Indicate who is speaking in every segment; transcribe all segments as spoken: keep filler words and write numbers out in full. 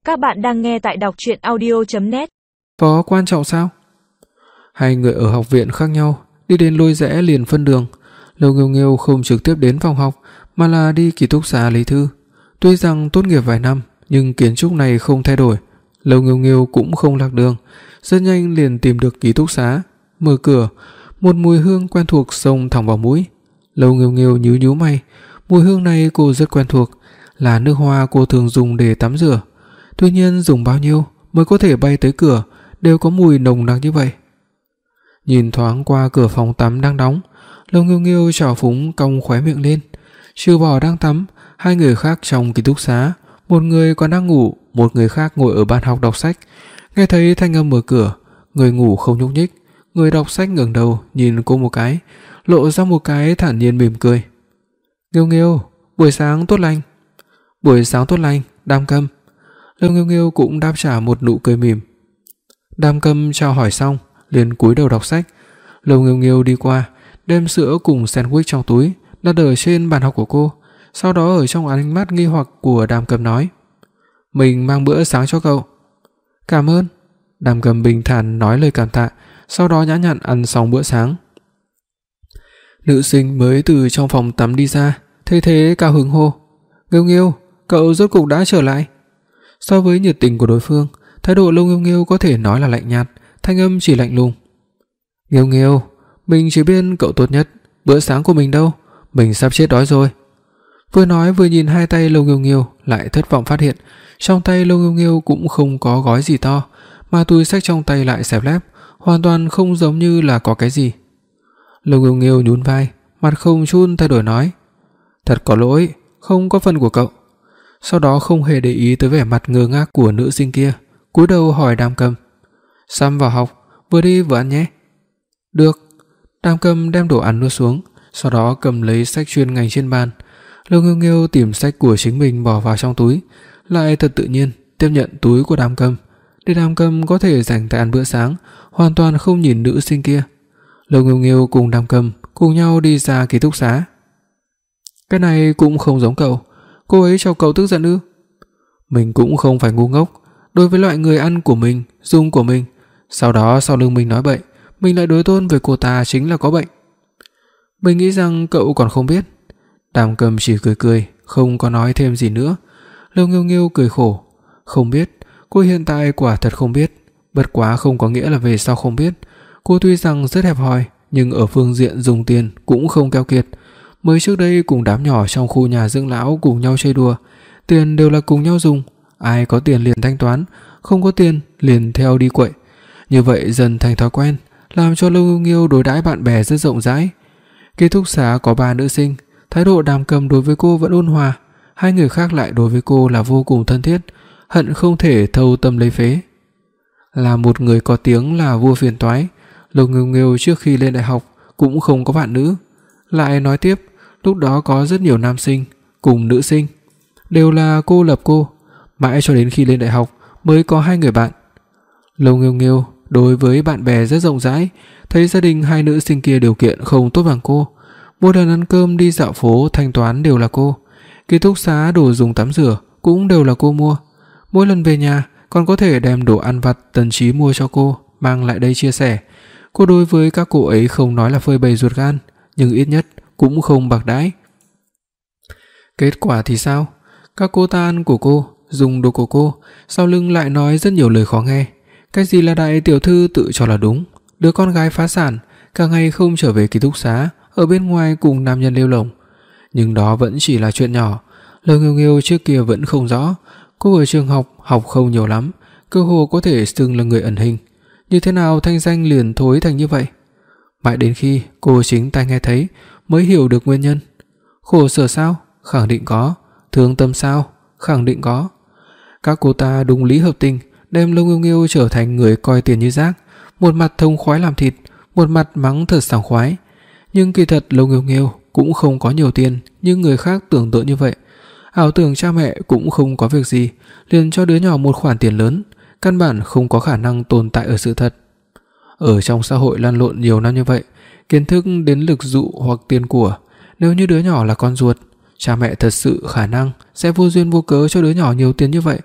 Speaker 1: Các bạn đang nghe tại đọc truyện audio chấm net.
Speaker 2: Có quan trọng sao? Hai người ở học viện khác nhau, đi đến lối rẽ liền phân đường. Lâu Nghiêu Nghiêu không trực tiếp đến phòng học mà là đi ký túc xá lấy thư. Tuy rằng tốt nghiệp vài năm, nhưng kiến trúc này không thay đổi. Lâu Nghiêu Nghiêu cũng không lạc đường, rất nhanh liền tìm được ký túc xá. Mở cửa, một mùi hương quen thuộc xông thẳng vào mũi. Lâu Nghiêu Nghiêu nhíu nhíu mày, mùi hương này cô rất quen thuộc, là nước hoa cô thường dùng để tắm rửa. Tuy nhiên dùng bao nhiêu mới có thể bay tới cửa đều có mùi nồng nặc như vậy. Nhìn thoáng qua cửa phòng tắm đang đóng, Lâu Nghiêu Nghiêu trào phúng cong khóe miệng lên. Trừ bỏ đang tắm, hai người khác trong ký túc xá, một người còn đang ngủ, một người khác ngồi ở bàn học đọc sách. Nghe thấy thanh âm mở cửa, người ngủ không nhúc nhích, người đọc sách ngẩng đầu nhìn cô một cái, lộ ra một cái thản nhiên mỉm cười. "Nghiêu Nghiêu, buổi sáng tốt lành." "Buổi sáng tốt lành, Đam Câm." Lâu Nghiêu Nghiêu cũng đáp trả một nụ cười mỉm. Đam Câm chào hỏi xong, liền cúi đầu đọc sách. Lâu Nghiêu Nghiêu đi qua, đem sữa cùng sandwich trong túi đặt ở trên bàn học của cô, sau đó ở trong ánh mắt nghi hoặc của Đam Câm nói: "Mình mang bữa sáng cho cậu." "Cảm ơn." Đam Câm bình thản nói lời cảm tạ, sau đó nhã nhặn ăn xong bữa sáng. Nữ sinh mới từ trong phòng tắm đi ra, thấy thế cao hứng hô: "Nghiêu Nghiêu, cậu rốt cục đã trở lại." So với nhiệt tình của đối phương, thái độ Lâu Nghiêu Nghiêu có thể nói là lạnh nhạt, thanh âm chỉ lạnh lùng. "Nghiêu Nghiêu, mình chỉ biết cậu tốt nhất, bữa sáng của mình đâu, mình sắp chết đói rồi." Vừa nói vừa nhìn hai tay Lâu Nghiêu Nghiêu, lại thất vọng phát hiện trong tay Lâu Nghiêu Nghiêu cũng không có gói gì to, mà túi xách trong tay lại xẹp lép, hoàn toàn không giống như là có cái gì. Lâu Nghiêu Nghiêu nhún vai, mặt không chút thay đổi nói: "Thật có lỗi, không có phần của cậu." Sau đó không hề để ý tới vẻ mặt ngơ ngác của nữ sinh kia, cúi đầu hỏi Đam Câm: "Sam vào học, vừa đi vừa ăn nhé." "Được." Đam Câm đem đồ ăn nuốt xuống, sau đó cầm lấy sách chuyên ngành trên bàn. Lâu Nghiêu Nghiêu tìm sách của chính mình bỏ vào trong túi, lại thật tự nhiên tiếp nhận túi của Đam Câm, để Đam Câm có thể dành tay ăn bữa sáng, hoàn toàn không nhìn nữ sinh kia. Lâu Nghiêu Nghiêu cùng Đam Câm cùng nhau đi ra ký túc xá. "Cái này cũng không giống cậu, cô ấy cho cậu tức giận ư?" "Mình cũng không phải ngu ngốc, đối với loại người ăn của mình, dùng của mình, sau đó sau lưng mình nói bậy, mình lại đối tôn với cô ta chính là có bệnh." "Mình nghĩ rằng cậu còn không biết." Đàm Câm chỉ cười cười, không có nói thêm gì nữa. Lâu Nghiêu Nghiêu cười khổ, không biết, cô hiện tại quả thật không biết, bất quá không có nghĩa là về sau không biết. Cô tuy rằng rất hẹp hòi, nhưng ở phương diện dùng tiền cũng không keo kiệt. Mới trước đây cùng đám nhỏ trong khu nhà dưỡng lão cùng nhau chơi đùa, tiền đều là cùng nhau dùng, ai có tiền liền thanh toán, không có tiền liền theo đi quậy. Như vậy dần thành thói quen, làm cho Lâu Nghiêu Nghiêu đối đãi bạn bè rất rộng rãi. Ký túc xá có ba nữ sinh, thái độ Đàm Cầm đối với cô vẫn ôn hòa, hai người khác lại đối với cô là vô cùng thân thiết, hận không thể thâu tâm lấy phế. Là một người có tiếng là vua phiền toái, Lâu Nghiêu Nghiêu trước khi lên đại học cũng không có bạn nữ. Lại nói tiếp, lúc đó có rất nhiều nam sinh cùng nữ sinh, đều là cô lập cô, mãi cho đến khi lên đại học mới có hai người bạn. Lâu Nghiêu Nghiêu đối với bạn bè rất rộng rãi, thấy gia đình hai nữ sinh kia điều kiện không tốt bằng cô, mỗi lần ăn cơm đi dạo phố thanh toán đều là cô, ký túc xá đồ dùng tắm rửa cũng đều là cô mua, mỗi lần về nhà còn có thể đem đồ ăn vặt Tần Chí mua cho cô mang lại đây chia sẻ. Cô đối với các cô ấy không nói là phơi bày ruột gan, nhưng ít nhất cũng không bạc đãi. Kết quả thì sao? Các cô ta ăn của cô, dùng đồ của cô, sau lưng lại nói rất nhiều lời khó nghe. Cái gì là đại tiểu thư tự cho là đúng, đứa con gái phá sản, cả ngày không trở về ký túc xá, ở bên ngoài cùng nam nhân lêu lổng. Nhưng đó vẫn chỉ là chuyện nhỏ. Lâu Nghiêu Nghiêu trước kia vẫn không rõ, cô ở trường học học không nhiều lắm, cơ hồ có thể xưng là người ẩn hình. Như thế nào thanh danh liền thối thành như vậy? Mãi đến khi cô chính tai nghe thấy mới hiểu được nguyên nhân. Khổ sở sao? Khẳng định có. Thương tâm sao? Khẳng định có. Các cô ta đúng lý hợp tình, đem Lâu Nghiêu Nghiêu trở thành người coi tiền như rác, một mặt thông khoái làm thịt, một mặt mắng thật sảng khoái. Nhưng kỳ thật Lâu Nghiêu Nghiêu cũng không có nhiều tiền như người khác tưởng tượng như vậy. Ảo tưởng cha mẹ cũng không có việc gì, liền cho đứa nhỏ một khoản tiền lớn, căn bản không có khả năng tồn tại ở sự thật. Ở trong xã hội lăn lộn nhiều năm như vậy, kiến thức đến lực dụ hoặc tiền của, nếu như đứa nhỏ là con ruột, cha mẹ thật sự khả năng sẽ vô duyên vô cớ cho đứa nhỏ nhiều tiền như vậy,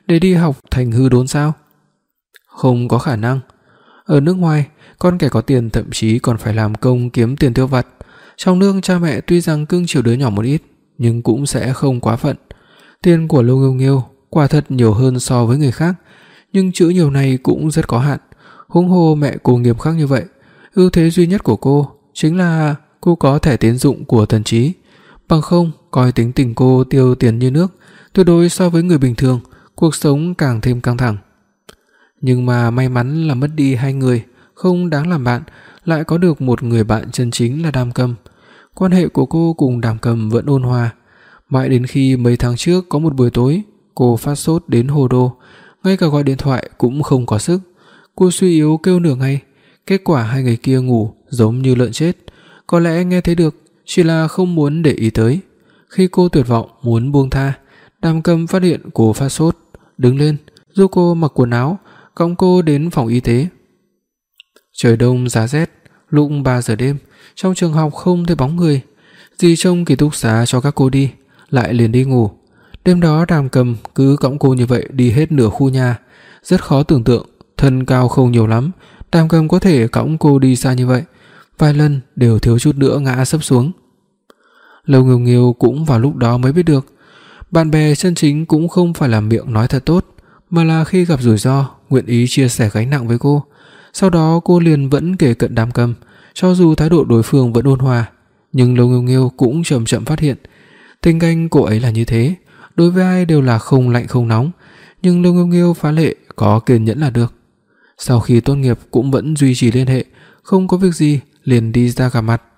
Speaker 2: để đi học thành hư đốn sao? Không có khả năng. Ở nước ngoài, con kẻ có tiền thậm chí còn phải làm công kiếm tiền tiêu vặt. Trong nước cha mẹ tuy rằng cưng chiều đứa nhỏ một ít, nhưng cũng sẽ không quá phận. Tiền của Lô Nghiêu Nghiêu quả thật nhiều hơn so với người khác, nhưng chữ nhiều này cũng rất có hạn. Huống hồ mẹ cô nghiêm khắc như vậy, ưu thế duy nhất của cô chính là cô có thẻ tín dụng của Tần Chí, bằng không coi tính tình cô tiêu tiền như nước, tuyệt đối so với người bình thường, cuộc sống càng thêm căng thẳng. Nhưng mà may mắn là mất đi hai người không đáng làm bạn, lại có được một người bạn chân chính là Đàm Cầm. Quan hệ của cô cùng Đàm Cầm vẫn ôn hòa, mãi đến khi mấy tháng trước có một buổi tối, cô phát sốt đến hồ đồ, ngay cả gọi điện thoại cũng không có sức. Cô suy yếu kêu nửa ngày, kết quả hai người kia ngủ giống như lợn chết, có lẽ nghe thấy được, chỉ là không muốn để ý tới. Khi cô tuyệt vọng muốn buông tha, Đàm Cầm phát hiện cô phát sốt, đứng lên, giúp cô mặc quần áo, cõng cô đến phòng y tế. Trời đông giá rét, lúc ba giờ đêm, trong trường học không thấy bóng người. Dì trông ký túc xá cho các cô đi, lại liền đi ngủ. Đêm đó Đàm Cầm cứ cõng cô như vậy đi hết nửa khu nhà, rất khó tưởng tượng, thân cao không nhiều lắm, Đàm Cầm có thể cõng cô đi xa như vậy, vài lần đều thiếu chút nữa ngã sấp xuống. Lô Nghiêu Nghiêu cũng vào lúc đó mới biết được, bạn bè chân chính cũng không phải là miệng nói thật tốt, mà là khi gặp rủi ro, nguyện ý chia sẻ gánh nặng với cô. Sau đó cô liền vẫn kề cận Đàm Cầm, cho dù thái độ đối phương vẫn ôn hòa, nhưng Lô Nghiêu Nghiêu cũng chậm chậm phát hiện, tình cảnh cô ấy là như thế, đối với ai đều là không lạnh không nóng, nhưng Lô Nghiêu Nghiêu phá lệ có kiên nhẫn là được. Sau khi tốt nghiệp cũng vẫn duy trì liên hệ, không có việc gì liền đi ra gặp mặt.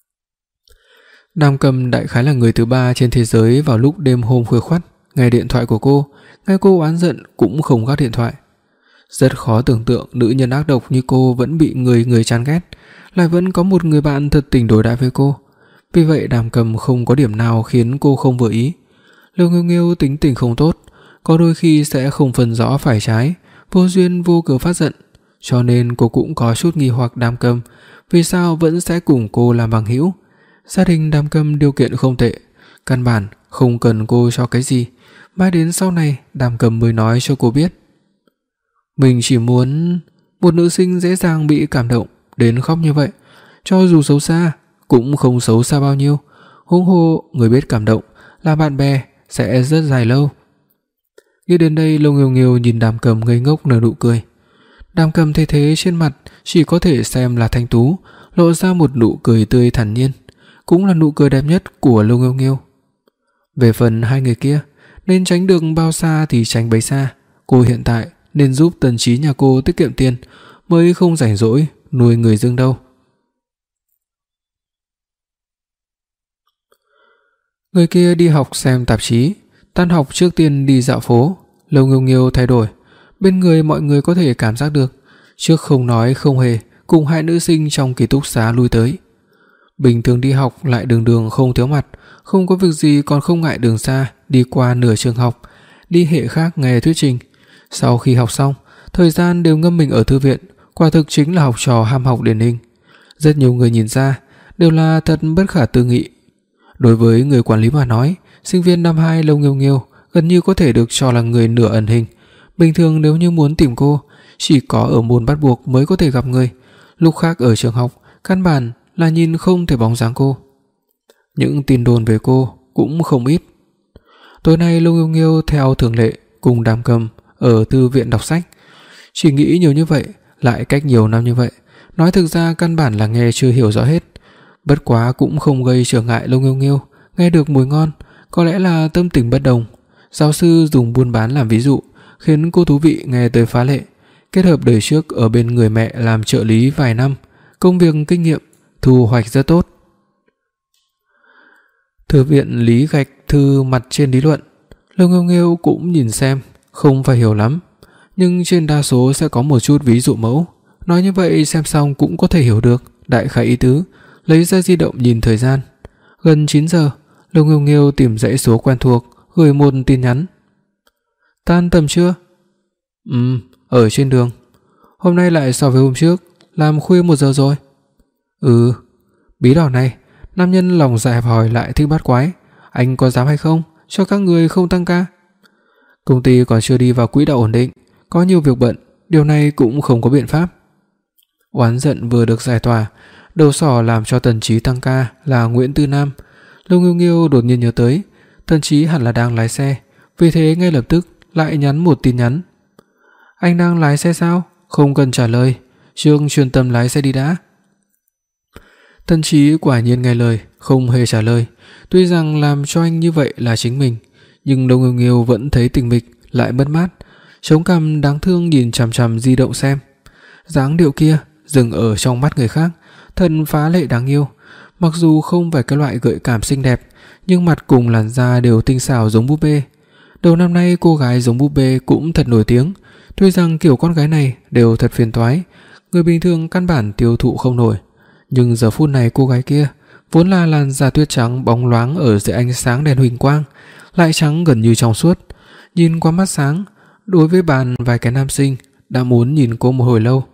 Speaker 2: Đàm Cầm đại khái là người thứ ba trên thế giới vào lúc đêm hôm khuya khoắt nghe điện thoại của cô, nghe cô oán giận cũng không gác điện thoại. Rất khó tưởng tượng nữ nhân ác độc như cô vẫn bị người người chán ghét, lại vẫn có một người bạn thật tình đối đãi với cô. Vì vậy Đàm Cầm không có điểm nào khiến cô không vừa ý. Lô Nghiêu Nghiêu tính tình không tốt, có đôi khi sẽ không phân rõ phải trái, vô duyên vô cớ phát giận, cho nên cô cũng có chút nghi hoặc Đàm Cầm vì sao vẫn sẽ cùng cô làm bằng hữu. Gia đình Đàm Cầm điều kiện không tệ, căn bản không cần cô cho cái gì, mãi đến sau này Đàm Cầm mới nói cho cô biết. Mình chỉ muốn một nữ sinh dễ dàng bị cảm động đến khóc như vậy, cho dù xấu xa cũng không xấu xa bao nhiêu, huống hồ người biết cảm động là bạn bè sẽ rất dài lâu. Nghĩ đến đây, Lô Nghiêu Nghiêu nhìn Đàm Cầm ngây ngốc nở nụ cười. Đàm Cầm thấy thế trên mặt chỉ có thể xem là thanh tú, lộ ra một nụ cười tươi thản nhiên, cũng là nụ cười đẹp nhất của Lô Nghiêu Nghiêu. Về phần hai người kia, nên tránh được bao xa thì tránh bấy xa, cô hiện tại nên giúp Tần Chí nhà cô tiết kiệm tiền, mới không rảnh rỗi nuôi người dưng đâu. Người kia đi học xem tạp chí, tan học trước tiên đi dạo phố. Lô Nghiêu Nghiêu thay đổi, bên người mọi người có thể cảm giác được, trước không nói không hề cùng hai nữ sinh trong ký túc xá lui tới. Bình thường đi học lại đường đường không thiếu mặt, không có việc gì còn không ngại đường xa đi qua nửa trường học, đi hệ khác nghe thuyết trình. Sau khi học xong, thời gian đều ngâm mình ở thư viện, quả thực chính là học trò ham học điển hình. Rất nhiều người nhìn ra đều là thật bất khả tư nghị. Đối với người quản lý mà nói, sinh viên năm hai Lô Nghiêu Nghiêu gần như có thể được cho là người nửa ẩn hình. Bình thường nếu như muốn tìm cô, chỉ có ở môn bắt buộc mới có thể gặp người, lúc khác ở trường học căn bản là nhìn không thấy bóng dáng cô. Những tin đồn về cô cũng không ít. Tối nay Lô Nghiêu Nghiêu theo thường lệ cùng Đàm Cầm ở thư viện đọc sách. Chỉ nghĩ nhiều như vậy, lại cách nhiều năm như vậy, nói thực ra căn bản là nghe chưa hiểu rõ hết. Bất quá cũng không gây trở ngại Lô Nghiêu Nghiêu nghe được mùi ngon, có lẽ là tâm tình bất đồng. Giáo sư dùng buôn bán làm ví dụ, khiến cô thú vị nghe tới phá lệ. Kết hợp đời trước ở bên người mẹ làm trợ lý vài năm, công việc kinh nghiệm, thu hoạch rất tốt. Thư viện lý gạch thư mặt trên lý luận, Lô Nghiêu Nghiêu cũng nhìn xem, không phải hiểu lắm, nhưng trên đa số sẽ có một chút ví dụ mẫu. Nói như vậy xem xong cũng có thể hiểu được đại khái ý tứ. Lấy ra di động nhìn thời gian, gần chín giờ. Lô Nghiêu Nghiêu tìm dãy số quen thuộc, gửi một tin nhắn. Tan tầm chưa? Ừm, ở trên đường. Hôm nay lại so với hôm trước làm khuya một giờ rồi. Ừ, bí đỏ này, nam nhân lòng dạ hẹp hòi lại thích bắt quái, anh có dám hay không cho các người không tăng ca? Công ty còn chưa đi vào quỹ đạo ổn định, có nhiều việc bận, điều này cũng không có biện pháp. Oán giận vừa được giải tỏa, đầu sỏ làm cho Tần Chí tăng ca là Nguyễn Tư Nam. Lâu Nghiêu Nghiêu đột nhiên nhớ tới, Tần Chí hẳn là đang lái xe, vì thế ngay lập tức lại nhắn một tin nhắn. Anh đang lái xe sao? Không cần trả lời, Trương chuyên tâm lái xe đi đã. Tần Chí quả nhiên nghe lời, không hề trả lời. Tuy rằng làm cho anh như vậy là chính mình, nhưng Lâu Nghiêu Nghiêu vẫn thấy tình mịch lại mất mát, chống cằm đáng thương nhìn chằm chằm di động xem. Dáng điệu kia dừng ở trong mắt người khác, thật phá lệ đáng yêu. Mặc dù không phải cái loại gợi cảm xinh đẹp, nhưng mặt cùng làn da đều tinh xảo giống búp bê. Đầu năm nay cô gái giống búp bê cũng thật nổi tiếng, tuy rằng kiểu con gái này đều thật phiền toái, người bình thường căn bản tiêu thụ không nổi. Nhưng giờ phút này cô gái kia vốn là làn da tuyết trắng bóng loáng ở dưới ánh sáng đèn huỳnh quang, lại trắng gần như trong suốt, nhìn qua mắt sáng, đối với bàn vài cái nam sinh đã muốn nhìn cô một hồi lâu.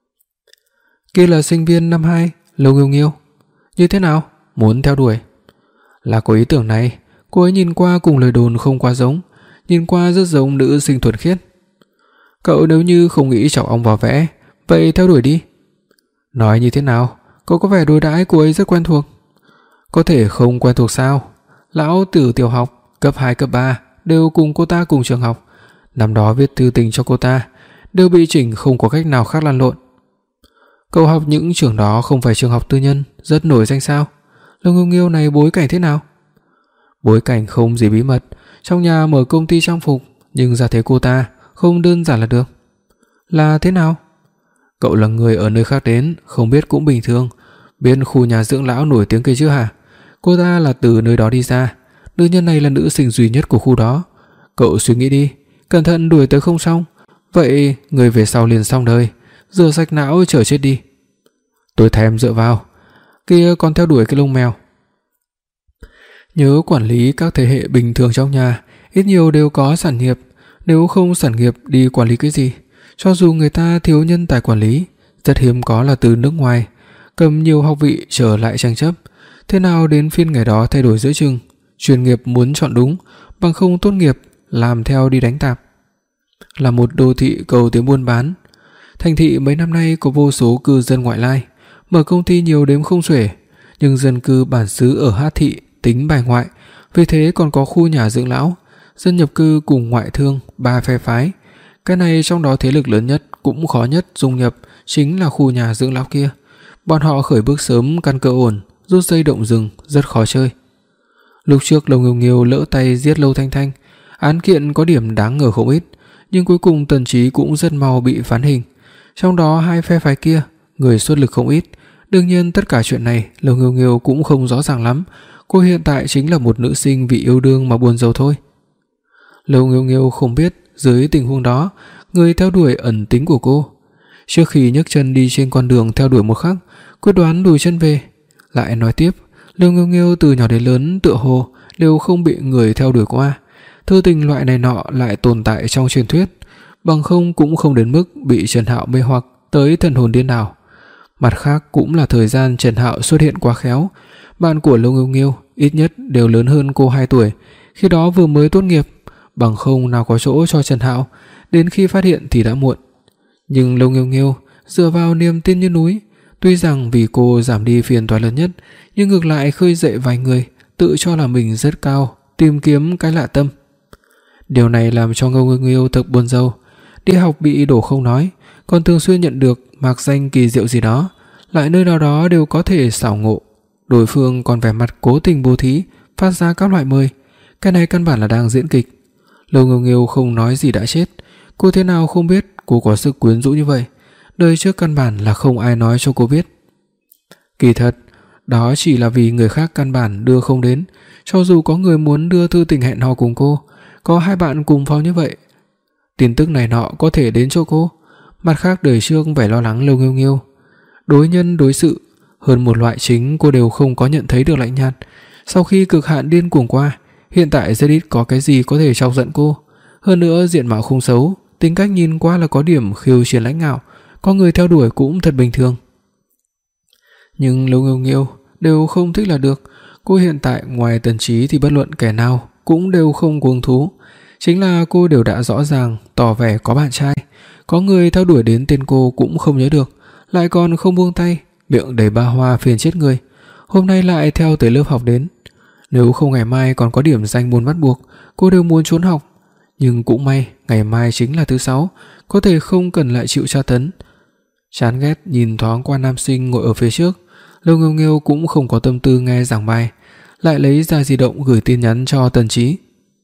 Speaker 2: Kia là sinh viên năm hai, Lâu Nghiêu Nghiêu. Như thế nào? Muốn theo đuổi? Là có ý tưởng này, cô ấy nhìn qua cùng lời đồn không quá giống, nhìn qua rất giống nữ sinh thuần khiết. Cậu nếu như không nghĩ chọc ong vào vẽ, vậy theo đuổi đi. Nói như thế nào? Cậu có vẻ đối đãi cô ấy rất quen thuộc. Có thể không quen thuộc sao? Lão từ tiểu học, cấp hai, cấp ba đều cùng cô ta cùng trường học, năm đó viết thư tình cho cô ta, đều bị chỉnh không có cách nào khác lăn lộn. Cậu học những trường đó không phải trường học tư nhân, rất nổi danh sao? Lâu Nghiêu Nghiêu này bối cảnh thế nào? Bối cảnh không gì bí mật, trong nhà mở công ty trang phục, nhưng ra thế cô ta không đơn giản là được. Là thế nào? Cậu là người ở nơi khác đến, không biết cũng bình thường. Biết khu nhà dưỡng lão nổi tiếng kia chứ hả? Cô ta là từ nơi đó đi ra, nữ nhân này là nữ sinh duy nhất của khu đó. Cậu suy nghĩ đi, cẩn thận đuổi tới không xong, vậy người về sau liền xong đời, rửa sạch não chờ chết đi. Tôi thèm dựa vào, kia còn theo đuổi cái lông mèo. Nhớ quản lý các thế hệ bình thường trong nhà, ít nhiều đều có sản nghiệp, nếu không sản nghiệp đi quản lý cái gì? Cho dù người ta thiếu nhân tài quản lý, rất hiếm có là từ nước ngoài, cầm nhiều học vị trở lại tranh chấp. Thế nào đến phiên ngày đó thay đổi giữa chừng, chuyên nghiệp muốn chọn đúng, bằng không tốt nghiệp làm theo đi đánh tạp. Là một đô thị cầu tiến buôn bán, thành thị mấy năm nay có vô số cư dân ngoại lai, mở công ty nhiều đếm không xuể, nhưng dân cư bản xứ ở Hát thị tính bài ngoại, vì thế còn có khu nhà dưỡng lão, dân nhập cư cùng ngoại thương ba phe phái. Cái này trong đó thế lực lớn nhất cũng khó nhất dung nhập chính là khu nhà dưỡng lão kia. Bọn họ khởi bước sớm, căn cơ ổn, rút dây động rừng, rất khó chơi. Lúc trước Lâu Nghiêu Nghiêu lỡ tay giết Lâu Thanh Thanh, án kiện có điểm đáng ngờ không ít, nhưng cuối cùng Tần Chí cũng rất mau bị phán hình. Trong đó hai phe phái kia, người xuất lực không ít. Đương nhiên tất cả chuyện này Lâu Nghiêu Nghiêu cũng không rõ ràng lắm. Cô hiện tại chính là một nữ sinh vì yêu đương mà buồn rầu thôi. Lâu Nghiêu Nghiêu không biết dưới tình huống đó, người theo đuổi ẩn tính của cô. Trước khi nhấc chân đi trên con đường theo đuổi một khắc, quyết đoán lùi chân về. Lại nói tiếp, Lâu Nghiêu Nghiêu từ nhỏ đến lớn tựa hồ đều không bị người theo đuổi qua. Thư tình loại này nọ lại tồn tại trong truyền thuyết, bằng không cũng không đến mức bị Trần Hạo mê hoặc tới thần hồn điên đảo. Mặt khác cũng là thời gian Trần Hạo xuất hiện quá khéo. Bạn của Lâu Nghiêu Nghiêu ít nhất đều lớn hơn cô hai tuổi, khi đó vừa mới tốt nghiệp, bằng không nào có chỗ cho Trần Hạo, đến khi phát hiện thì đã muộn. Nhưng Lâu Nghiêu Nghiêu dựa vào niềm tin như núi, tuy rằng vì cô giảm đi phiền toái lớn nhất, nhưng ngược lại khơi dậy vài người tự cho là mình rất cao, tìm kiếm cái lạ tâm. Điều này làm cho Lâu Nghiêu Nghiêu thật buồn rầu. Đi học bị đổ không nói, còn thường xuyên nhận được mạc danh kỳ diệu gì đó, lại nơi nào đó đều có thể xảo ngộ. Đối phương còn vẻ mặt cố tình bố thí, phát ra các loại mời. Cái này căn bản là đang diễn kịch. Lâu Nghiêu Nghiêu không nói gì đã chết. Cô thế nào không biết cô có sức quyến rũ như vậy. Đời trước căn bản là không ai nói cho cô biết. Kỳ thật, đó chỉ là vì người khác căn bản đưa không đến. Cho dù có người muốn đưa thư tình hẹn hò cùng cô, có hai bạn cùng phòng như vậy, tin tức này nọ có thể đến cho cô. Mặt khác đời trước vẻ lo lắng Lâu Nghiêu Nghiêu, đối nhân đối sự, hơn một loại chính cô đều không có nhận thấy được lạnh nhạt. Sau khi cực hạn điên cuồng qua, hiện tại rất ít có cái gì có thể chọc giận cô. Hơn nữa diện mạo không xấu, tính cách nhìn qua là có điểm khiêu chiến lãnh ngạo, có người theo đuổi cũng thật bình thường. Nhưng Lâu Nghiêu Nghiêu đều không thích là được. Cô hiện tại ngoài Tần Chí thì bất luận kẻ nào cũng đều không cuồng thú. Chính là cô đều đã rõ ràng tỏ vẻ có bạn trai, có người theo đuổi đến tên cô cũng không nhớ được, lại còn không buông tay, miệng đầy ba hoa phiền chết người. Hôm nay lại theo tới lớp học đến. Nếu không ngày mai còn có điểm danh môn bắt buộc, cô đều muốn trốn học. Nhưng cũng may, ngày mai chính là thứ sáu, có thể không cần lại chịu tra tấn. Chán ghét nhìn thoáng qua nam sinh ngồi ở phía trước, Lâu Nghiêu Nghiêu cũng không có tâm tư nghe giảng bài, lại lấy ra di động gửi tin nhắn cho Tần Chí.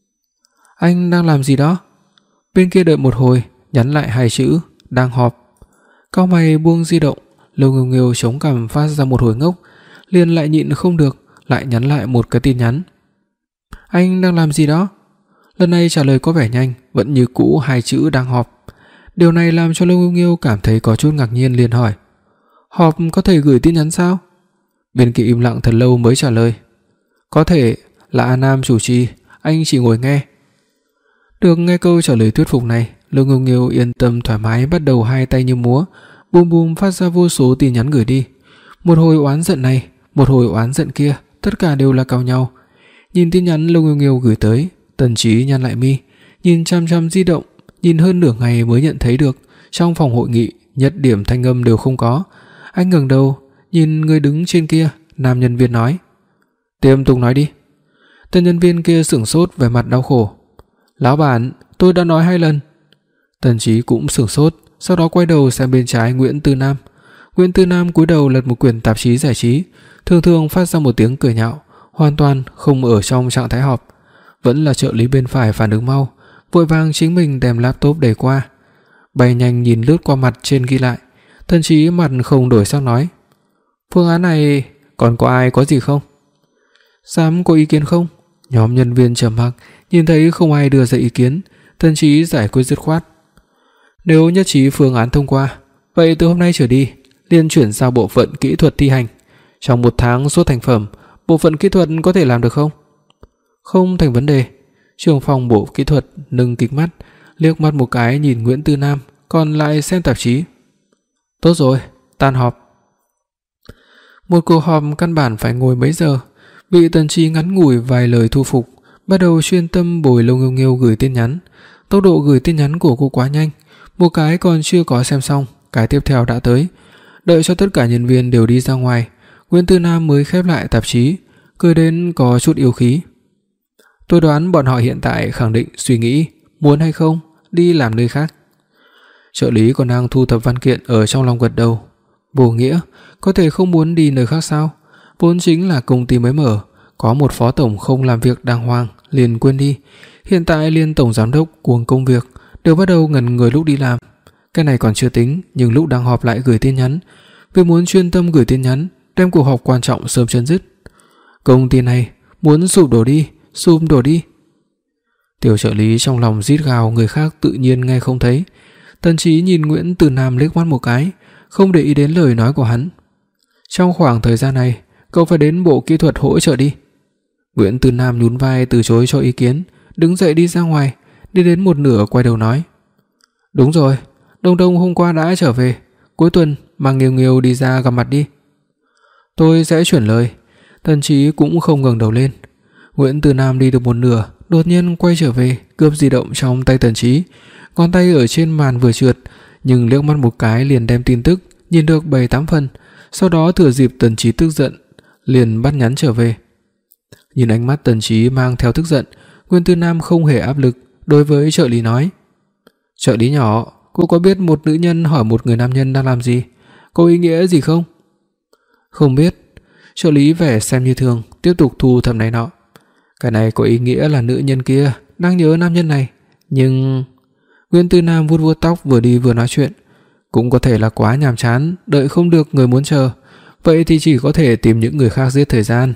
Speaker 2: Anh đang làm gì đó? Bên kia đợi một hồi, nhắn lại hai chữ đang họp. Cau mày buông di động, Lâu Nghiêu Nghiêu chống cằm phát ra một hồi ngốc, liền lại nhịn không được, lại nhắn lại một cái tin nhắn. Anh đang làm gì đó? Lần này trả lời có vẻ nhanh, vẫn như cũ hai chữ đang họp. Điều này làm cho Lâu Nghiêu Nghiêu cảm thấy có chút ngạc nhiên, liền hỏi: "Họp có thể gửi tin nhắn sao?" Bên kia im lặng thật lâu mới trả lời: "Có thể, là A Nam chủ trì, anh chỉ ngồi nghe." Được nghe câu trả lời thuyết phục này, Lâu Nghiêu Nghiêu yên tâm thoải mái bắt đầu hai tay như múa, bùm bùm phát ra vô số tin nhắn gửi đi. Một hồi oán giận này, một hồi oán giận kia, tất cả đều là cào nhau. Nhìn tin nhắn Lâu Nghiêu Nghiêu gửi tới, Tần Chí nhăn lại mi, nhìn chăm chăm di động, nhìn hơn nửa ngày mới nhận thấy được trong phòng hội nghị nhất điểm thanh âm đều không có. Anh ngẩng đầu, nhìn người đứng trên kia, nam nhân viên nói: "Tiếp tục nói đi." Tên nhân viên kia sững sốt vẻ mặt đau khổ: "Lão bản, tôi đã nói hai lần." Tần Chí cũng sững sốt, sau đó quay đầu sang bên trái Nguyễn Tư Nam. Nguyễn Tư Nam cúi đầu lật một quyển tạp chí giải trí, thường thường phát ra một tiếng cười nhạo, hoàn toàn không ở trong trạng thái họp. Vẫn là trợ lý bên phải phản ứng mau, vội vàng chính mình đem laptop đẩy qua, bay nhanh nhìn lướt qua mặt trên ghi lại. Tần Chí mặt không đổi sắc nói: "Phương án này còn có ai có gì không? Dám có ý kiến không?" Nhóm nhân viên trầm mặc, nhìn thấy không ai đưa ra ý kiến, Tần Chí giải quyết dứt khoát: "Nếu nhất trí phương án thông qua, vậy từ hôm nay trở đi, liền chuyển sang bộ phận kỹ thuật thi hành. Trong một tháng xuất thành phẩm, bộ phận kỹ thuật có thể làm được không?" "Không thành vấn đề." Trưởng phòng bộ kỹ thuật nâng kính mắt, liếc mắt một cái nhìn Nguyễn Tư Nam, còn lại xem tạp chí. "Tốt rồi, tan họp." Một cuộc họp căn bản phải ngồi mấy giờ, bị Tần Chí ngắn ngủi vài lời thu phục, bắt đầu chuyên tâm bồi Lâu Nghiêu Nghiêu gửi tin nhắn. Tốc độ gửi tin nhắn của cô quá nhanh, một cái còn chưa có xem xong, cái tiếp theo đã tới. Đợi cho tất cả nhân viên đều đi ra ngoài, Nguyễn Tư Nam mới khép lại tạp chí, cười đến có chút yêu khí. "Tôi đoán bọn họ hiện tại khẳng định suy nghĩ muốn hay không đi làm nơi khác." Trợ lý còn đang thu thập văn kiện ở trong lòng gật đầu. Vô nghĩa, có thể không muốn đi nơi khác sao? Vốn chính là công ty mới mở, có một phó tổng không làm việc đàng hoàng liền quên đi, hiện tại liên tổng giám đốc cuồng công việc, đều bắt đầu ngẩn người lúc đi làm. Cái này còn chưa tính, nhưng lúc đang họp lại gửi tin nhắn, vì muốn chuyên tâm gửi tin nhắn, đem cuộc họp quan trọng sớm chấm dứt. Công ty này muốn sụp đổ đi, sụp đổ đi. Tiểu trợ lý trong lòng rít gào, người khác tự nhiên nghe không thấy. Tần Chí nhìn Nguyễn Tư Nam liếc mắt một cái, không để ý đến lời nói của hắn. "Trong khoảng thời gian này, cậu phải đến bộ kỹ thuật hỗ trợ đi." Nguyễn Tư Nam nhún vai từ chối cho ý kiến, đứng dậy đi ra ngoài, đi đến một nửa quay đầu nói: "Đúng rồi, Đông Đông hôm qua đã trở về, cuối tuần mang Nghiêu Nghiêu đi ra gặp mặt đi." "Tôi sẽ chuyển lời." Tần Chí cũng không ngẩng đầu lên. Nguyễn Tư Nam đi được một nửa, đột nhiên quay trở về, cướp di động trong tay Tần Chí, ngón tay ở trên màn vừa trượt, nhưng liếc mắt một cái liền đem tin tức nhìn được bảy tám phần, sau đó thừa dịp Tần Chí tức giận, liền bắt nhắn trở về. Nhìn ánh mắt Tần Chí mang theo tức giận, Nguyễn Tư Nam không hề áp lực, đối với trợ lý nói: "Trợ lý nhỏ, cô có biết một nữ nhân hỏi một người nam nhân đang làm gì, có ý nghĩa gì không?" "Không biết." Trợ lý vẻ xem như thường, tiếp tục thu thập này nọ. "Cái này có ý nghĩa là nữ nhân kia đang nhớ nam nhân này, nhưng..." Nguyễn Tư Nam vuốt vuốt tóc vừa đi vừa nói chuyện: "Cũng có thể là quá nhàm chán, đợi không được người muốn chờ, vậy thì chỉ có thể tìm những người khác giết thời gian."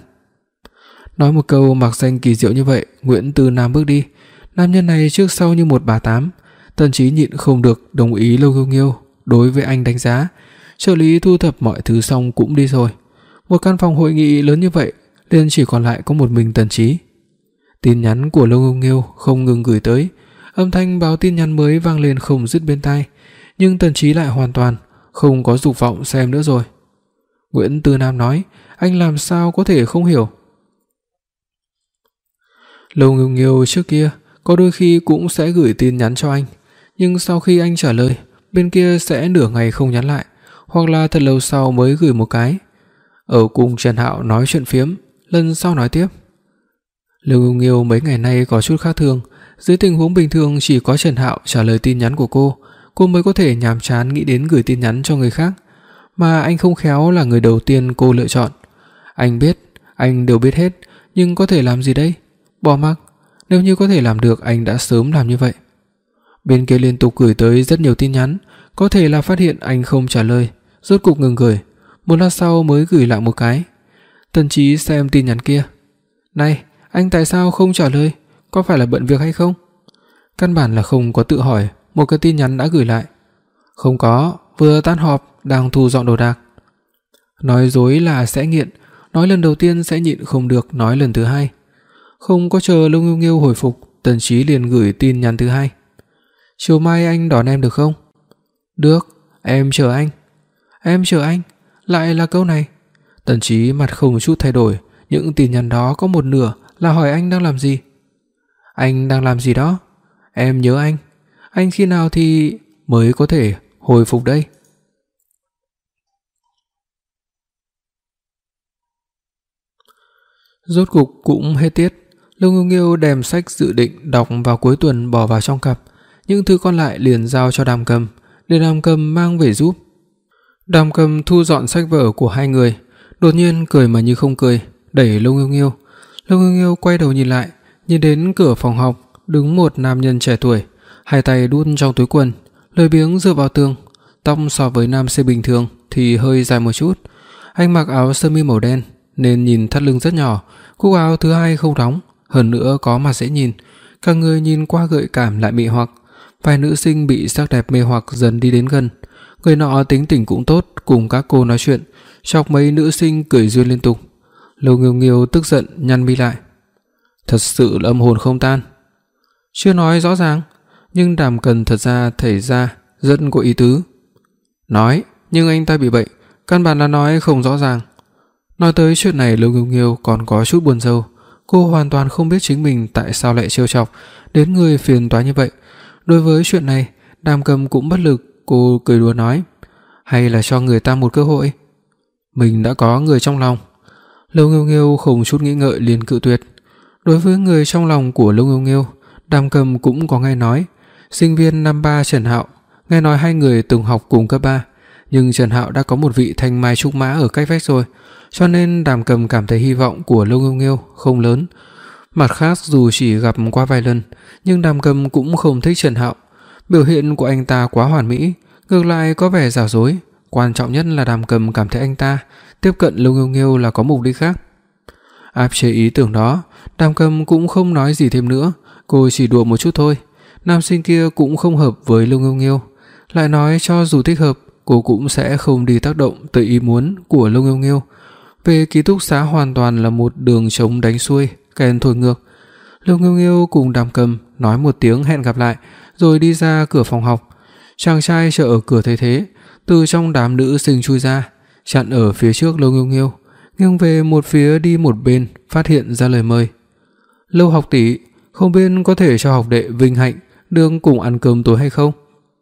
Speaker 2: Nói một câu mặc danh kỳ diệu như vậy, Nguyễn Tư Nam bước đi. Nam nhân này trước sau như một bà tám. Tần Chí nhịn không được đồng ý Lâu Nghiêu Nghiêu đối với anh đánh giá. Trợ lý thu thập mọi thứ xong cũng đi rồi. Một căn phòng hội nghị lớn như vậy, liền chỉ còn lại có một mình Tần Chí. Tin nhắn của Lâu Nghiêu Nghiêu không ngừng gửi tới, âm thanh báo tin nhắn mới vang lên không dứt bên tai, nhưng Tần Chí lại hoàn toàn không có dục vọng xem nữa rồi. Nguyễn Tư Nam nói: "Anh làm sao có thể không hiểu?" Lâu Nghiêu Nghiêu trước kia có đôi khi cũng sẽ gửi tin nhắn cho anh, nhưng sau khi anh trả lời, bên kia sẽ nửa ngày không nhắn lại, hoặc là thật lâu sau mới gửi một cái. Ở cùng Trần Hạo nói chuyện phiếm, lần sau nói tiếp. Lưu Nghiêu Nghiêu mấy ngày nay có chút khác thường, dưới tình huống bình thường chỉ có Trần Hạo trả lời tin nhắn của cô, cô mới có thể nhàm chán nghĩ đến gửi tin nhắn cho người khác, mà anh không khéo là người đầu tiên cô lựa chọn. Anh biết, anh đều biết hết, nhưng có thể làm gì đây? Bỏ mặc, nếu như có thể làm được anh đã sớm làm như vậy. Bên kia liên tục gửi tới rất nhiều tin nhắn, có thể là phát hiện anh không trả lời, rốt cục ngừng gửi, một lát sau mới gửi lại một cái. Tần Chí xem tin nhắn kia. "Này, anh tại sao không trả lời? Có phải là bận việc hay không?" Căn bản là không có tự hỏi, một cái tin nhắn đã gửi lại. "Không có, vừa tan họp, đang thu dọn đồ đạc." Nói dối là sẽ nghiện, nói lần đầu tiên sẽ nhịn không được nói lần thứ hai. Không có chờ Lưu Nghiêu Nghiêu hồi phục, Tần Chí liền gửi tin nhắn thứ hai. "Chiều mai anh đón em được không?" "Được, em chờ anh." "Em chờ anh?" Lại là câu này. Tần Chí mặt không chút thay đổi, những tin nhắn đó có một nửa là hỏi anh đang làm gì. "Anh đang làm gì đó?" "Em nhớ anh." "Anh khi nào thì mới có thể hồi phục đây?" Rốt cục cũng hết tiết, Lưu Nghiêu Nghiêu đem sách dự định đọc vào cuối tuần bỏ vào trong cặp, những thứ còn lại liền giao cho Đàm Cầm, để Đàm Cầm mang về giúp. Đàm Cầm thu dọn sách vở của hai người, đột nhiên cười mà như không cười, đẩy Lưu Nghiêu Nghiêu. Lưu Nghiêu Nghiêu quay đầu nhìn lại, nhìn đến cửa phòng học đứng một nam nhân trẻ tuổi, hai tay đút trong túi quần, lười biếng dựa vào tường, tóc so với nam sinh bình thường thì hơi dài một chút. Anh mặc áo sơ mi màu đen nên nhìn thắt lưng rất nhỏ, cúc áo thứ hai không đóng, hơn nữa có mặt dễ nhìn, cả người nhìn qua gợi cảm lại mị hoặc. Vài nữ sinh bị sắc đẹp mê hoặc dần đi đến gần. Người nọ tính tình cũng tốt, cùng các cô nói chuyện, chọc mấy nữ sinh cười duyên liên tục. Lưu Nghiêu Nghiêu tức giận nhăn mi lại. Thật sự là âm hồn không tan. Chưa nói rõ ràng, nhưng Đàm Cần thật ra thảy ra rất có ý tứ. Nói, nhưng anh ta bị bệnh, căn bản là nói không rõ ràng. Nói tới chuyện này, Lưu Nghiêu Nghiêu còn có chút buồn rầu. Cô hoàn toàn không biết chính mình tại sao lại trêu chọc đến người phiền toái như vậy. Đối với chuyện này, Đàm Cầm cũng bất lực, cô cười đùa nói, hay là cho người ta một cơ hội. Mình đã có người trong lòng. Lưu Nghiêu Nghiêu không chút nghĩ ngợi liền cự tuyệt. Đối với người trong lòng của Lưu Nghiêu Nghiêu, Đàm Cầm cũng có nghe nói, sinh viên năm ba Trần Hạo, nghe nói hai người từng học cùng cấp ba, nhưng Trần Hạo đã có một vị thanh mai trúc mã ở cách vách rồi, cho nên Đàm Cầm cảm thấy hy vọng của Lưu Nghiêu Nghiêu không lớn. Mặt khác, dù chỉ gặp qua vài lần, nhưng Đàm Cầm cũng không thích Trần Hạo. Biểu hiện của anh ta quá hoàn mỹ, ngược lại có vẻ giả dối. Quan trọng nhất là Đàm Cầm cảm thấy anh ta tiếp cận Lưu Nghiêu Nghiêu là có mục đích khác. Áp chế ý tưởng đó, Đàm Cầm cũng không nói gì thêm nữa, cô chỉ đùa một chút thôi. Nam sinh kia cũng không hợp với Lưu Nghiêu Nghiêu, lại nói cho dù thích hợp, cô cũng sẽ không đi tác động tới ý muốn của Lưu Nghiêu Nghiêu. Về ký túc xá hoàn toàn là một đường trống đánh xuôi, kèn thổi ngược. Lưu Nghiêu Nghiêu cùng Đàm Cầm nói một tiếng hẹn gặp lại, rồi đi ra cửa phòng học. Chàng trai chờ ở cửa thấy thế, từ trong đám nữ sinh chui ra, chặn ở phía trước Lưu Nghiêu Nghiêu, nghiêng về một phía đi một bên, phát hiện ra lời mời. Lưu học tỷ, không biết có thể cho học đệ vinh hạnh được cùng ăn cơm tối hay không?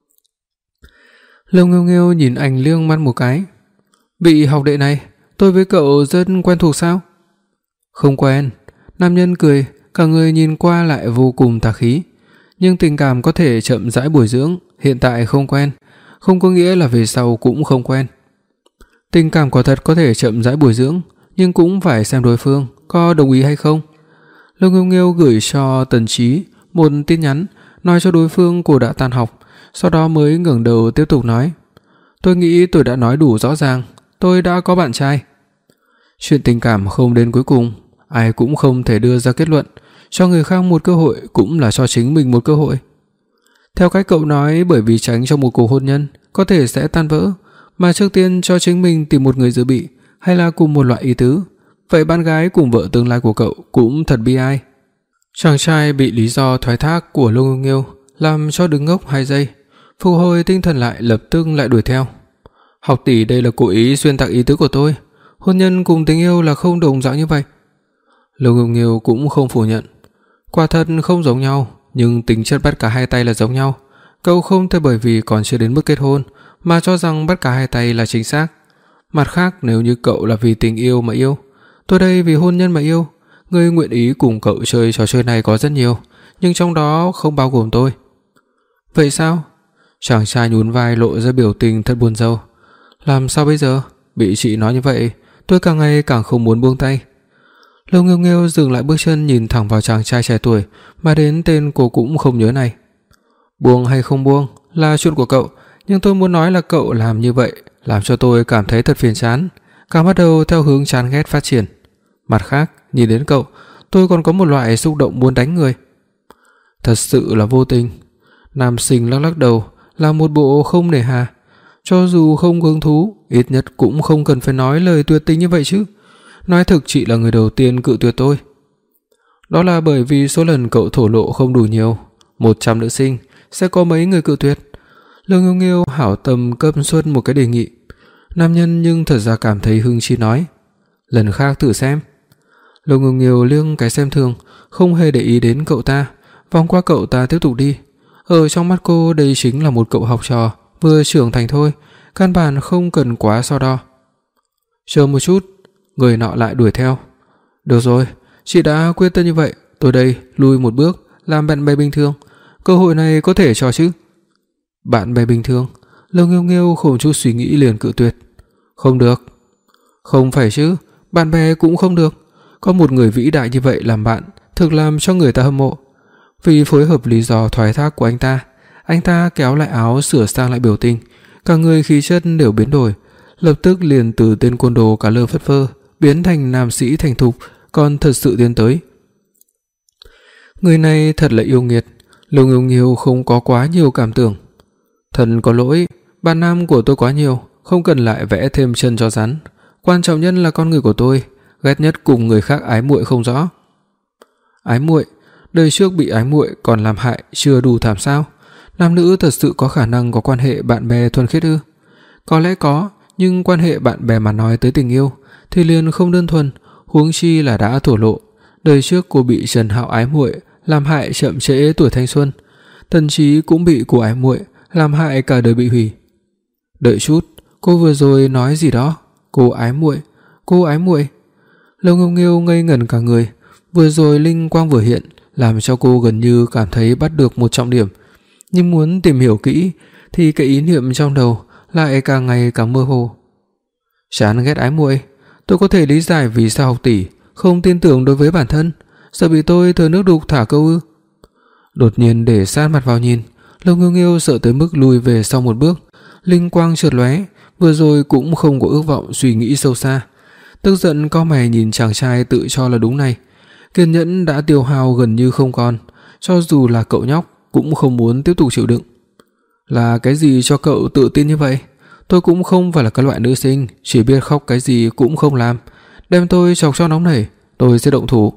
Speaker 2: Lưu Nghiêu Nghiêu nhìn anh liếc mắt một cái. Vị học đệ này, tôi với cậu rất quen thuộc sao? Không quen. Nam nhân cười, cả người nhìn qua lại vô cùng tà khí. Nhưng tình cảm có thể chậm rãi bồi dưỡng, hiện tại không quen, không có nghĩa là về sau cũng không quen. Tình cảm quả thật có thể chậm rãi bồi dưỡng, nhưng cũng phải xem đối phương có đồng ý hay không. Lưu Nghiêu Nghiêu gửi cho Tần Chí một tin nhắn, nói cho đối phương cô đã tan học, sau đó mới ngẩng đầu tiếp tục nói, tôi nghĩ tôi đã nói đủ rõ ràng, tôi đã có bạn trai. Chuyện tình cảm không đến cuối cùng, ai cũng không thể đưa ra kết luận, cho người khác một cơ hội cũng là cho chính mình một cơ hội. Theo cách cậu nói, bởi vì tránh cho một cuộc hôn nhân có thể sẽ tan vỡ, mà trước tiên cho chính mình tìm một người dự bị, hay là cùng một loại ý tứ, vậy bạn gái cùng vợ tương lai của cậu cũng thật bi ai. Chàng trai bị lý do thoái thác của Lưu Nghiêu Nghiêu làm cho đứng ngốc hai giây, phục hồi tinh thần lại lập tức lại đuổi theo. Học tỷ, đây là cố ý xuyên tạc ý tứ của tôi, hôn nhân cùng tình yêu là không đồng dạng như vậy. Lưu Nghiêu Nghiêu cũng không phủ nhận, quả thật không giống nhau, nhưng tính chất bắt cá hai tay là giống nhau. Cậu không thể bởi vì còn chưa đến mức kết hôn mà cho rằng bắt cá hai tay là chính xác. Mặt khác, nếu như cậu là vì tình yêu mà yêu, tôi đây vì hôn nhân mà yêu. Người nguyện ý cùng cậu chơi trò chơi này có rất nhiều, nhưng trong đó không bao gồm tôi. Vậy sao? Chàng trai nhún vai lộ ra biểu tình thật buồn rầu. Làm sao bây giờ? Bị chị nói như vậy, tôi càng ngày càng không muốn buông tay. Lâu Nghiêu Nghiêu dừng lại bước chân nhìn thẳng vào chàng trai trẻ tuổi mà đến tên cô cũng không nhớ này. Buông hay không buông là chuyện của cậu, nhưng tôi muốn nói là cậu làm như vậy làm cho tôi cảm thấy thật phiền chán, càng bắt đầu theo hướng chán ghét phát triển. Mặt khác, nhìn đến cậu, tôi còn có một loại xúc động muốn đánh người. Thật sự là vô tình. Nam sinh lắc lắc đầu, là một bộ không nề hà. Cho dù không hứng thú, ít nhất cũng không cần phải nói lời tuyệt tình như vậy chứ. Nói thực, chị là người đầu tiên cự tuyệt tôi. Đó là bởi vì số lần cậu thổ lộ không đủ nhiều. Một trăm nữ sinh sẽ có mấy người cự tuyệt. Lâu Nghiêu Nghiêu hảo tâm cấp xuất một cái đề nghị. Nam nhân nhưng thật ra cảm thấy hứng chí nói, lần khác thử xem. Lâu Nghiêu Nghiêu liếc cái xem thường, không hề để ý đến cậu ta, vòng qua cậu ta tiếp tục đi. Ở trong mắt cô, đây chính là một cậu học trò vừa trưởng thành thôi, căn bản không cần quá so đo. Chờ một chút, người nọ lại đuổi theo. Được rồi, chị đã quyết tâm như vậy, tôi đây lùi một bước, làm bạn bè bình thường. Cơ hội này có thể cho chứ? Bạn bè bình thường? Lâu Nghiêu Nghiêu không chút suy nghĩ liền cự tuyệt. Không được. Không phải chứ, bạn bè cũng không được. Có một người vĩ đại như vậy làm bạn, thực làm cho người ta hâm mộ. Vì phối hợp lý do thoái thác của anh ta, anh ta kéo lại áo sửa sang lại biểu tình, cả người khí chất đều biến đổi, lập tức liền từ tên côn đồ cả lơ phất phơ biến thành nam sĩ thành thục, còn thật sự tiến tới. Người này thật là yêu nghiệt. Lâu Nghiêu Nghiêu không có quá nhiều cảm tưởng. Thần có lỗi, bạn nam của tôi quá nhiều, không cần lại vẽ thêm chân cho rắn. Quan trọng nhất là con người của tôi, ghét nhất cùng người khác ái muội không rõ. Ái muội? Đời trước bị ái muội còn làm hại chưa đủ thảm sao? Nam nữ thật sự có khả năng có quan hệ bạn bè thuần khiết ư? Có lẽ có, nhưng quan hệ bạn bè mà nói tới tình yêu thì liền không đơn thuần, huống chi là đã thổ lộ. Đời trước cô bị Trần Hạo ái muội làm hại chậm trễ tuổi thanh xuân, Tần Chí cũng bị cô ái muội làm hại cả đời bị hủy. Đợi chút, cô vừa rồi nói gì đó? Cô ái muội, cô ái muội. Lâu Nghiêu Nghiêu ngây ngẩn cả người, vừa rồi linh quang vừa hiện, làm cho cô gần như cảm thấy bắt được một trọng điểm, nhưng muốn tìm hiểu kỹ thì cái ý niệm trong đầu lại càng ngày càng mơ hồ. Chán ghét ái muội, tôi có thể lý giải vì sao học tỷ không tin tưởng đối với bản thân, sợ bị tôi thừa nước đục thả câu ư? Đột nhiên để sát mặt vào nhìn, Lâu Nghiêu Nghiêu sợ tới mức lùi về sau một bước, linh quang chợt lóe, vừa rồi cũng không có ước vọng suy nghĩ sâu xa. Tức giận cau mày nhìn chàng trai tự cho là đúng này, kiên nhẫn đã tiêu hao gần như không còn, cho dù là cậu nhóc cũng không muốn tiếp tục chịu đựng. Là cái gì cho cậu tự tin như vậy? Tôi cũng không phải là cái loại nữ sinh chỉ biết khóc cái gì cũng không làm, đem tôi chọc cho nóng nảy, tôi sẽ động thủ.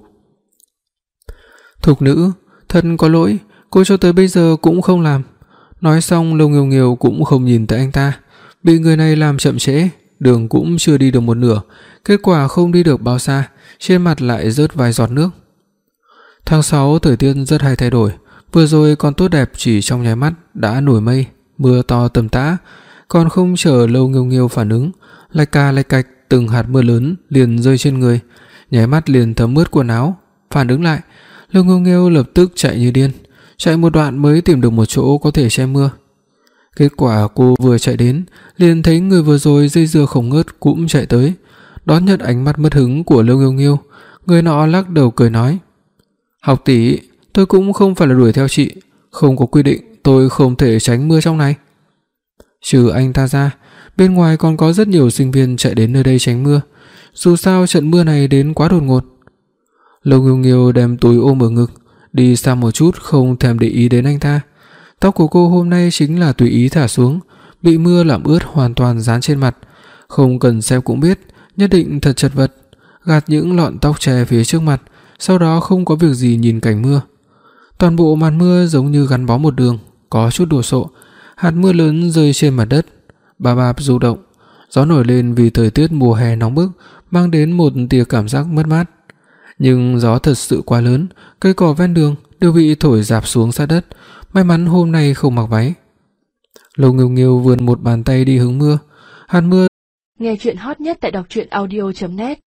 Speaker 2: Thục nữ, thân có lỗi, cô cho tới bây giờ cũng không làm. Nói xong, Lâu Nghiêu Nghiêu cũng không nhìn tới anh ta, bị người này làm chậm trễ, đường cũng chưa đi được một nửa, kết quả không đi được bao xa, trên mặt lại rớt vài giọt nước. Tháng sáu thời tiết rất hay thay đổi, vừa rồi còn tốt đẹp chỉ trong nháy mắt đã nổi mây, mưa to tầm tã, còn không chờ Lâu Nghiêu Nghiêu phản ứng, lạch cà lạch cạch từng hạt mưa lớn liền rơi trên người, nháy mắt liền thấm ướt quần áo. Phản ứng lại, Lâu Nghiêu Nghiêu lập tức chạy như điên, chạy một đoạn mới tìm được một chỗ có thể che mưa. Kết quả cô vừa chạy đến, liền thấy người vừa rồi dây dưa không ngớt cũng chạy tới, đón nhận ánh mắt mất hứng của Lâu Nghiêu Nghiêu. Người nọ lắc đầu cười nói: "Học tỷ, tôi cũng không phải là đuổi theo chị, không có quy định tôi không thể tránh mưa trong này." Trừ anh ta ra, bên ngoài còn có rất nhiều sinh viên chạy đến nơi đây tránh mưa, dù sao trận mưa này đến quá đột ngột. Lâu Nghiêu Nghiêu đem túi ôm ở ngực, đi xa một chút không thèm để ý đến anh ta. Tóc của cô hôm nay chính là tùy ý thả xuống, bị mưa làm ướt hoàn toàn dán trên mặt, không cần xem cũng biết, nhất định thật chật vật. Gạt những lọn tóc che phía trước mặt, sau đó không có việc gì nhìn cảnh mưa. Toàn bộ màn mưa giống như gắn bó một đường, có chút đồ sộ, hạt mưa lớn rơi trên mặt đất, bà bạp du động, gió nổi lên vì thời tiết mùa hè nóng bức, mang đến một tia cảm giác mất mát. Nhưng gió thật sự quá lớn, cây cỏ ven đường đều bị thổi rạp xuống sát đất, may mắn hôm nay không mặc váy. Lâu Nghiêu Nghiêu vươn một bàn tay đi hứng mưa, hạt mưa.
Speaker 1: Nghe truyện hot nhất tại đọc truyện audio chấm net.